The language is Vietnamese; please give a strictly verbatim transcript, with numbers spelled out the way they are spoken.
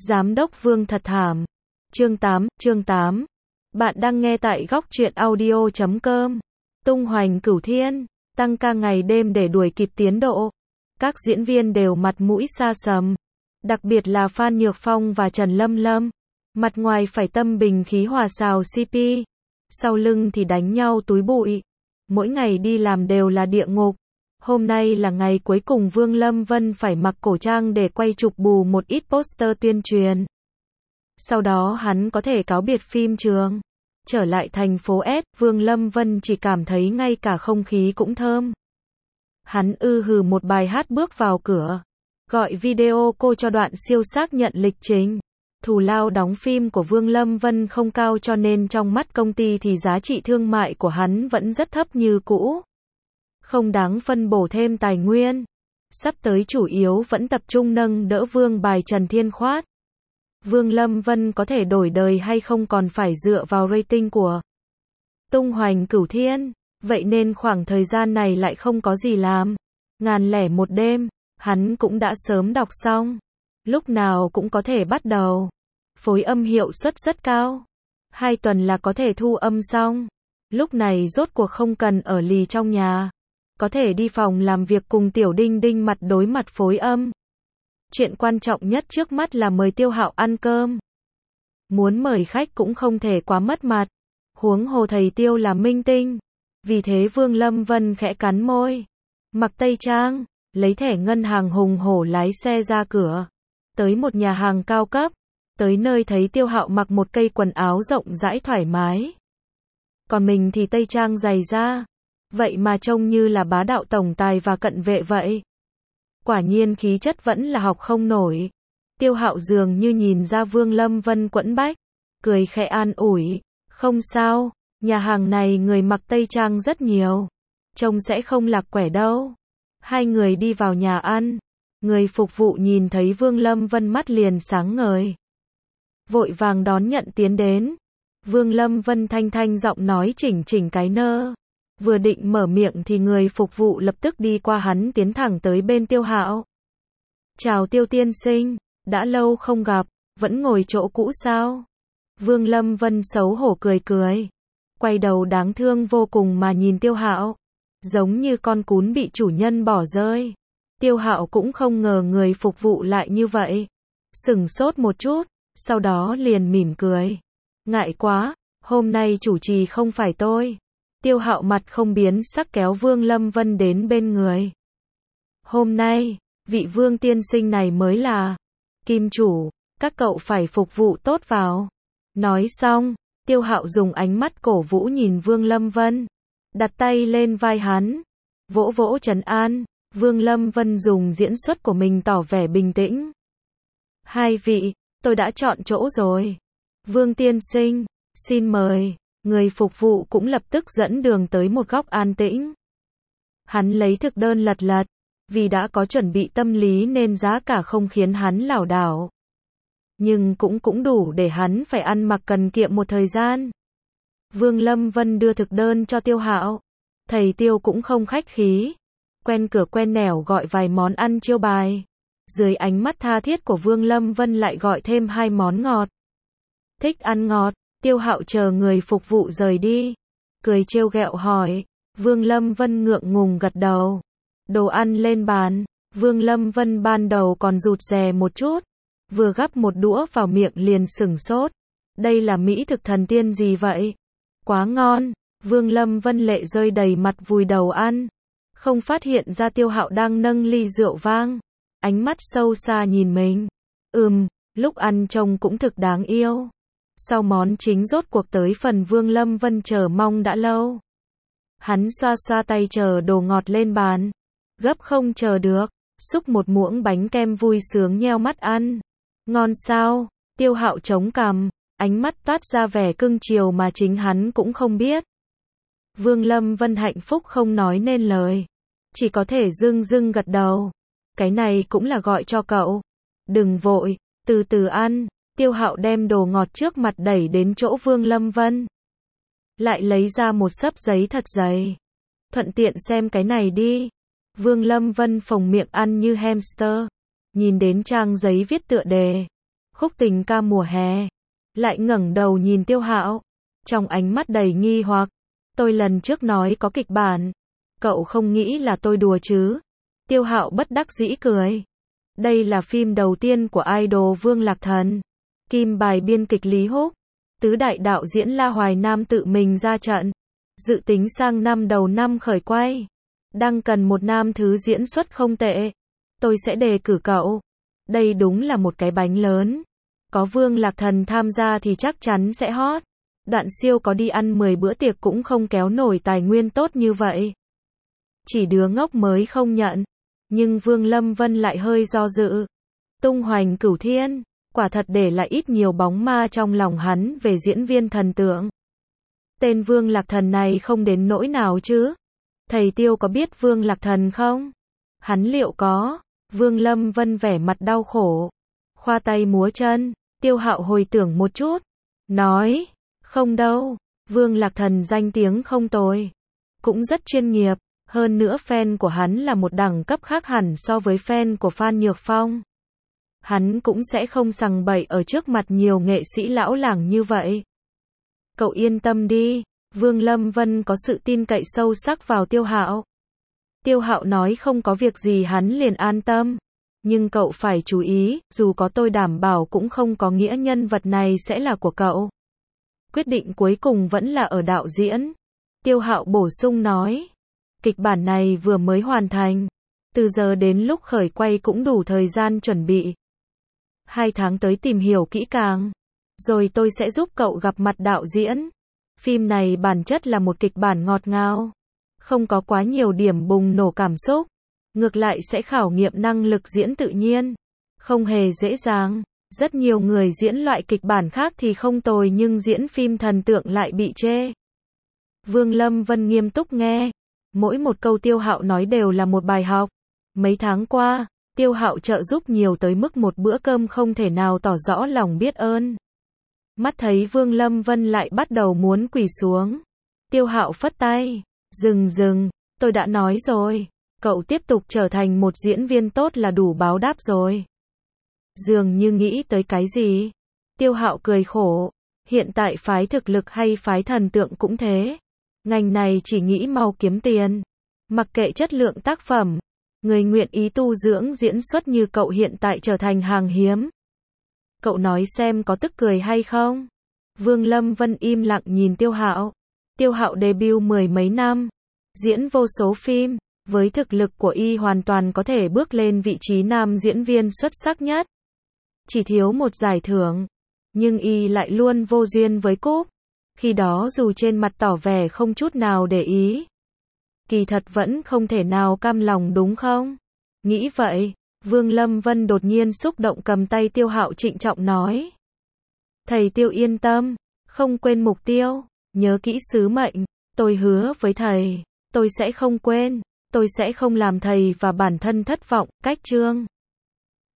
Giám đốc Vương thật thảm. Chương tám, chương tám. Bạn đang nghe tại góc truyện audio chấm com. Tung hoành cửu thiên, tăng ca ngày đêm để đuổi kịp tiến độ. Các diễn viên đều mặt mũi xa sầm. Đặc biệt là Phan Nhược Phong và Trần Lâm Lâm. Mặt ngoài phải tâm bình khí hòa xào xê pê. Sau lưng thì đánh nhau túi bụi. Mỗi ngày đi làm đều là địa ngục. Hôm nay là ngày cuối cùng Vương Lâm Vân phải mặc cổ trang để quay chụp bù một ít poster tuyên truyền. Sau đó hắn có thể cáo biệt phim trường. Trở lại thành phố S, Vương Lâm Vân chỉ cảm thấy ngay cả không khí cũng thơm. Hắn ư hừ một bài hát bước vào cửa. Gọi video cô cho đoạn siêu xác nhận lịch trình. Thù lao đóng phim của Vương Lâm Vân không cao cho nên trong mắt công ty thì giá trị thương mại của hắn vẫn rất thấp như cũ. Không đáng phân bổ thêm tài nguyên. Sắp tới chủ yếu vẫn tập trung nâng đỡ vương bài Trần Thiên Khoát. Vương Lâm Vân có thể đổi đời hay không còn phải dựa vào rating của Tung hoành cửu thiên. Vậy nên khoảng thời gian này lại không có gì làm. Ngàn lẻ một đêm, hắn cũng đã sớm đọc xong. Lúc nào cũng có thể bắt đầu. Phối âm hiệu suất rất cao. Hai tuần là có thể thu âm xong. Lúc này rốt cuộc không cần ở lì trong nhà. Có thể đi phòng làm việc cùng Tiểu Đinh Đinh mặt đối mặt phối âm. Chuyện quan trọng nhất trước mắt là mời Tiêu Hạo ăn cơm. Muốn mời khách cũng không thể quá mất mặt. Huống hồ thầy Tiêu là minh tinh. Vì thế Vương Lâm Vân khẽ cắn môi. Mặc tây trang, lấy thẻ ngân hàng hùng hổ lái xe ra cửa. Tới một nhà hàng cao cấp. Tới nơi thấy Tiêu Hạo mặc một cây quần áo rộng rãi thoải mái. Còn mình thì tây trang dày da. Vậy mà trông như là bá đạo tổng tài và cận vệ vậy. Quả nhiên khí chất vẫn là học không nổi. Tiêu Hạo dường như nhìn ra Vương Lâm Vân quẫn bách. Cười khẽ an ủi. Không sao, nhà hàng này người mặc tây trang rất nhiều. Trông sẽ không lạc quẻ đâu. Hai người đi vào nhà ăn. Người phục vụ nhìn thấy Vương Lâm Vân mắt liền sáng ngời. Vội vàng đón nhận tiến đến. Vương Lâm Vân thanh thanh giọng nói chỉnh chỉnh cái nơ. Vừa định mở miệng thì người phục vụ lập tức đi qua hắn tiến thẳng tới bên Tiêu Hạo. Chào Tiêu tiên sinh, đã lâu không gặp, vẫn ngồi chỗ cũ sao? Vương Lâm Vân xấu hổ cười cười. Quay đầu đáng thương vô cùng mà nhìn Tiêu Hạo. Giống như con cún bị chủ nhân bỏ rơi. Tiêu Hạo cũng không ngờ người phục vụ lại như vậy. Sửng sốt một chút, sau đó liền mỉm cười. Ngại quá, hôm nay chủ trì không phải tôi. Tiêu Hạo mặt không biến sắc kéo Vương Lâm Vân đến bên người. Hôm nay, vị Vương tiên sinh này mới là kim chủ, các cậu phải phục vụ tốt vào. Nói xong, Tiêu Hạo dùng ánh mắt cổ vũ nhìn Vương Lâm Vân. Đặt tay lên vai hắn. Vỗ vỗ trấn an. Vương Lâm Vân dùng diễn xuất của mình tỏ vẻ bình tĩnh. Hai vị, tôi đã chọn chỗ rồi. Vương tiên sinh, xin mời. Người phục vụ cũng lập tức dẫn đường tới một góc an tĩnh. Hắn lấy thực đơn lật lật. Vì đã có chuẩn bị tâm lý nên giá cả không khiến hắn lảo đảo. Nhưng cũng cũng đủ để hắn phải ăn mặc cần kiệm một thời gian. Vương Lâm Vân đưa thực đơn cho Tiêu Hạo. Thầy Tiêu cũng không khách khí. Quen cửa quen nẻo gọi vài món ăn chiêu bài. Dưới ánh mắt tha thiết của Vương Lâm Vân lại gọi thêm hai món ngọt. Thích ăn ngọt, Tiêu Hạo chờ người phục vụ rời đi. Cười trêu ghẹo hỏi. Vương Lâm Vân ngượng ngùng gật đầu. Đồ ăn lên bàn. Vương Lâm Vân ban đầu còn rụt rè một chút. Vừa gắp một đũa vào miệng liền sửng sốt. Đây là mỹ thực thần tiên gì vậy? Quá ngon. Vương Lâm Vân lệ rơi đầy mặt vùi đầu ăn. Không phát hiện ra Tiêu Hạo đang nâng ly rượu vang. Ánh mắt sâu xa nhìn mình. Ừm, lúc ăn trông cũng thực đáng yêu. Sau món chính rốt cuộc tới phần Vương Lâm Vân chờ mong đã lâu. Hắn xoa xoa tay chờ đồ ngọt lên bàn. Gấp không chờ được. Xúc một muỗng bánh kem vui sướng nheo mắt ăn. Ngon sao? Tiêu Hạo chống cằm. Ánh mắt toát ra vẻ cưng chiều mà chính hắn cũng không biết. Vương Lâm Vân hạnh phúc không nói nên lời. Chỉ có thể dưng dưng gật đầu. Cái này cũng là gọi cho cậu. Đừng vội, từ từ ăn. Tiêu Hạo đem đồ ngọt trước mặt đẩy đến chỗ Vương Lâm Vân. Lại lấy ra một xấp giấy thật dày. Thuận tiện xem cái này đi. Vương Lâm Vân phồng miệng ăn như hamster. Nhìn đến trang giấy viết tựa đề. khúc tình ca mùa hè. Lại ngẩng đầu nhìn Tiêu Hạo, trong ánh mắt đầy nghi hoặc. Tôi lần trước nói có kịch bản, cậu không nghĩ là tôi đùa chứ? Tiêu Hạo bất đắc dĩ cười. Đây là phim đầu tiên của idol Vương Lạc Thần. Kim bài biên kịch Lý Húc, tứ đại đạo diễn La Hoài Nam tự mình ra trận. Dự tính sang năm đầu năm khởi quay. Đang cần một nam thứ diễn xuất không tệ. Tôi sẽ đề cử cậu. Đây đúng là một cái bánh lớn. Có Vương Lạc Thần tham gia thì chắc chắn sẽ hot. Đoạn Siêu có đi ăn mười bữa tiệc cũng không kéo nổi tài nguyên tốt như vậy. Chỉ đứa ngốc mới không nhận. Nhưng Vương Lâm Vân lại hơi do dự. Tung hoành cửu thiên, quả thật để lại ít nhiều bóng ma trong lòng hắn về diễn viên thần tượng. Tên Vương Lạc Thần này không đến nỗi nào chứ? Thầy Tiêu có biết Vương Lạc Thần không? Hắn liệu có? Vương Lâm Vân vẻ mặt đau khổ, khoa tay múa chân. Tiêu Hạo hồi tưởng một chút, nói, không đâu, Vương Lạc Thần danh tiếng không tồi, cũng rất chuyên nghiệp, hơn nữa fan của hắn là một đẳng cấp khác hẳn so với fan của Phan Nhược Phong. Hắn cũng sẽ không sằng bậy ở trước mặt nhiều nghệ sĩ lão làng như vậy. Cậu yên tâm đi, Vương Lâm Vân có sự tin cậy sâu sắc vào Tiêu Hạo. Tiêu Hạo nói không có việc gì hắn liền an tâm. Nhưng cậu phải chú ý, dù có tôi đảm bảo cũng không có nghĩa nhân vật này sẽ là của cậu. Quyết định cuối cùng vẫn là ở đạo diễn. Tiêu Hạo bổ sung nói. Kịch bản này vừa mới hoàn thành. Từ giờ đến lúc khởi quay cũng đủ thời gian chuẩn bị. Hai tháng tới tìm hiểu kỹ càng. Rồi tôi sẽ giúp cậu gặp mặt đạo diễn. Phim này bản chất là một kịch bản ngọt ngào. Không có quá nhiều điểm bùng nổ cảm xúc. Ngược lại sẽ khảo nghiệm năng lực diễn tự nhiên. Không hề dễ dàng. Rất nhiều người diễn loại kịch bản khác thì không tồi nhưng diễn phim thần tượng lại bị chê. Vương Lâm Vân nghiêm túc nghe. Mỗi một câu Tiêu Hạo nói đều là một bài học. Mấy tháng qua, Tiêu Hạo trợ giúp nhiều tới mức một bữa cơm không thể nào tỏ rõ lòng biết ơn. Mắt thấy Vương Lâm Vân lại bắt đầu muốn quỳ xuống. Tiêu Hạo phất tay. Dừng dừng, tôi đã nói rồi. Cậu tiếp tục trở thành một diễn viên tốt là đủ báo đáp rồi. Dường như nghĩ tới cái gì. Tiêu Hạo cười khổ. Hiện tại phái thực lực hay phái thần tượng cũng thế. Ngành này chỉ nghĩ mau kiếm tiền. Mặc kệ chất lượng tác phẩm. Người nguyện ý tu dưỡng diễn xuất như cậu hiện tại trở thành hàng hiếm. Cậu nói xem có tức cười hay không? Vương Lâm Vân im lặng nhìn Tiêu Hạo. Tiêu Hạo debut mười mấy năm. Diễn vô số phim. Với thực lực của y hoàn toàn có thể bước lên vị trí nam diễn viên xuất sắc nhất. Chỉ thiếu một giải thưởng. Nhưng y lại luôn vô duyên với cúp. Khi đó dù trên mặt tỏ vẻ không chút nào để ý. Kỳ thật vẫn không thể nào cam lòng đúng không? Nghĩ vậy, Vương Lâm Vân đột nhiên xúc động cầm tay Tiêu Hạo trịnh trọng nói. Thầy Tiêu yên tâm, không quên mục tiêu, nhớ kỹ sứ mệnh, tôi hứa với thầy, tôi sẽ không quên, tôi sẽ không làm thầy và bản thân thất vọng, cách chương.